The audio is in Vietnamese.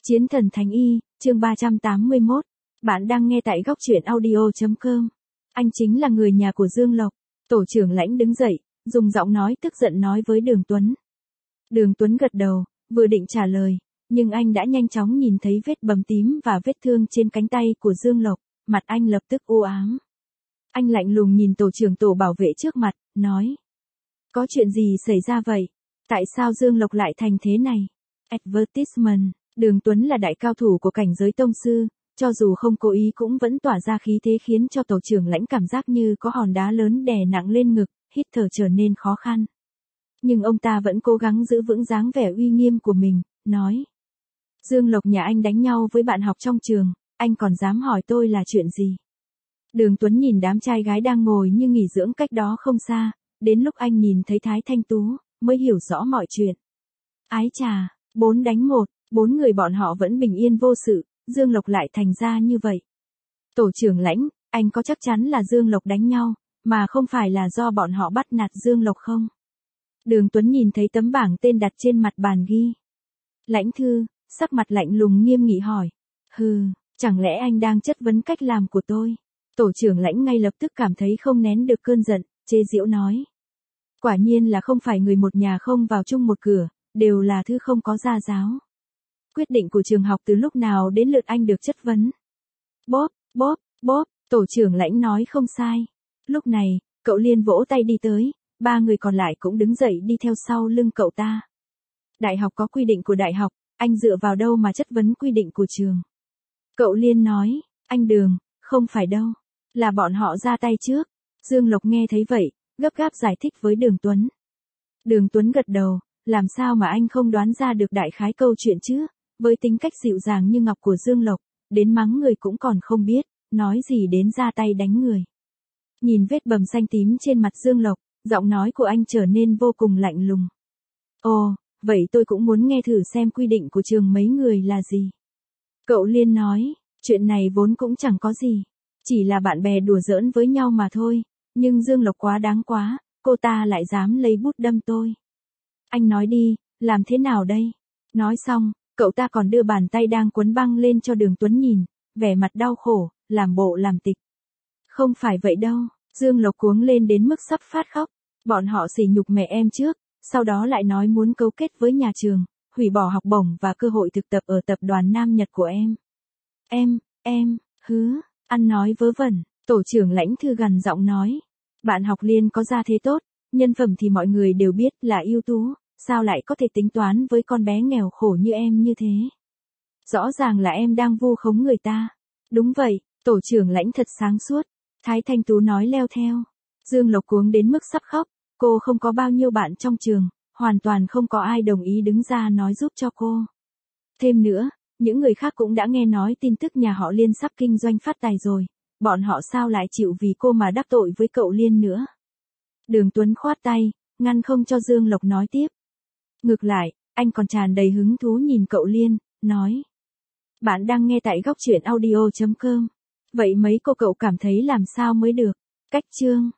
Chiến thần Thánh Y, chương 381. Bạn đang nghe tại góc truyện audio.com. Anh chính là người nhà của Dương Lộc. Tổ trưởng Lãnh đứng dậy, dùng giọng nói tức giận nói với Đường Tuấn. Đường Tuấn gật đầu, vừa định trả lời, nhưng anh đã nhanh chóng nhìn thấy vết bầm tím và vết thương trên cánh tay của Dương Lộc, mặt anh lập tức u ám. Anh lạnh lùng nhìn tổ trưởng tổ bảo vệ trước mặt, nói. Có chuyện gì xảy ra vậy? Tại sao Dương Lộc lại thành thế này? Advertisement. Đường Tuấn là đại cao thủ của cảnh giới tông sư, cho dù không cố ý cũng vẫn tỏa ra khí thế khiến cho tổ trưởng Lãnh cảm giác như có hòn đá lớn đè nặng lên ngực, hít thở trở nên khó khăn. Nhưng ông ta vẫn cố gắng giữ vững dáng vẻ uy nghiêm của mình, nói. Dương Lộc nhà anh đánh nhau với bạn học trong trường, anh còn dám hỏi tôi là chuyện gì? Đường Tuấn nhìn đám trai gái đang ngồi như nghỉ dưỡng cách đó không xa, đến lúc anh nhìn thấy Thái Thanh Tú, mới hiểu rõ mọi chuyện. Ái chà, 4 đánh 1. 4 người bọn họ vẫn bình yên vô sự, Dương Lộc lại thành ra như vậy. Tổ trưởng Lãnh, anh có chắc chắn là Dương Lộc đánh nhau, mà không phải là do bọn họ bắt nạt Dương Lộc không? Đường Tuấn nhìn thấy tấm bảng tên đặt trên mặt bàn ghi. Lãnh Thư, sắc mặt lạnh lùng nghiêm nghị hỏi. Hừ, chẳng lẽ anh đang chất vấn cách làm của tôi? Tổ trưởng Lãnh ngay lập tức cảm thấy không nén được cơn giận, chế giễu nói. Quả nhiên là không phải người một nhà không vào chung một cửa, đều là thứ không có gia giáo. Quyết định của trường học từ lúc nào đến lượt anh được chất vấn. Bóp, bóp, bóp, tổ trưởng Lãnh nói không sai. Lúc này, cậu Liên vỗ tay đi tới, 3 người còn lại cũng đứng dậy đi theo sau lưng cậu ta. Đại học có quy định của đại học, anh dựa vào đâu mà chất vấn quy định của trường? Cậu Liên nói, anh Đường, không phải đâu, là bọn họ ra tay trước. Dương Lộc nghe thấy vậy, gấp gáp giải thích với Đường Tuấn. Đường Tuấn gật đầu, làm sao mà anh không đoán ra được đại khái câu chuyện chứ? Với tính cách dịu dàng như ngọc của Dương Lộc, đến mắng người cũng còn không biết, nói gì đến ra tay đánh người. Nhìn vết bầm xanh tím trên mặt Dương Lộc, giọng nói của anh trở nên vô cùng lạnh lùng. Ồ, vậy tôi cũng muốn nghe thử xem quy định của trường mấy người là gì. Cậu Liên nói, chuyện này vốn cũng chẳng có gì, chỉ là bạn bè đùa giỡn với nhau mà thôi, nhưng Dương Lộc quá đáng quá, cô ta lại dám lấy bút đâm tôi. Anh nói đi, làm thế nào đây? Nói xong, cậu ta còn đưa bàn tay đang quấn băng lên cho Đường Tuấn nhìn, vẻ mặt đau khổ, làm bộ làm tịch. Không phải vậy đâu, Dương Lộc cuống lên đến mức sắp phát khóc. Bọn họ sỉ nhục mẹ em trước, sau đó lại nói muốn cấu kết với nhà trường, hủy bỏ học bổng và cơ hội thực tập ở tập đoàn Nam Nhật của em. Hứ, ăn nói vớ vẩn, tổ trưởng Lãnh Thư gằn giọng nói. Bạn học Liên có gia thế tốt, nhân phẩm thì mọi người đều biết là ưu tú. Sao lại có thể tính toán với con bé nghèo khổ như em như thế? Rõ ràng là em đang vu khống người ta. Đúng vậy, tổ trưởng Lãnh thật sáng suốt. Thái Thanh Tú nói leo theo. Dương Lộc cuống đến mức sắp khóc. Cô không có bao nhiêu bạn trong trường, hoàn toàn không có ai đồng ý đứng ra nói giúp cho cô. Thêm nữa, những người khác cũng đã nghe nói tin tức nhà họ Liên sắp kinh doanh phát tài rồi. Bọn họ sao lại chịu vì cô mà đắc tội với cậu Liên nữa? Đường Tuấn khoát tay, ngăn không cho Dương Lộc nói tiếp. Ngược lại, anh còn tràn đầy hứng thú nhìn cậu Liên, nói. Bạn đang nghe tại góc truyện audio.com. Vậy mấy cô cậu cảm thấy làm sao mới được? Cách chương.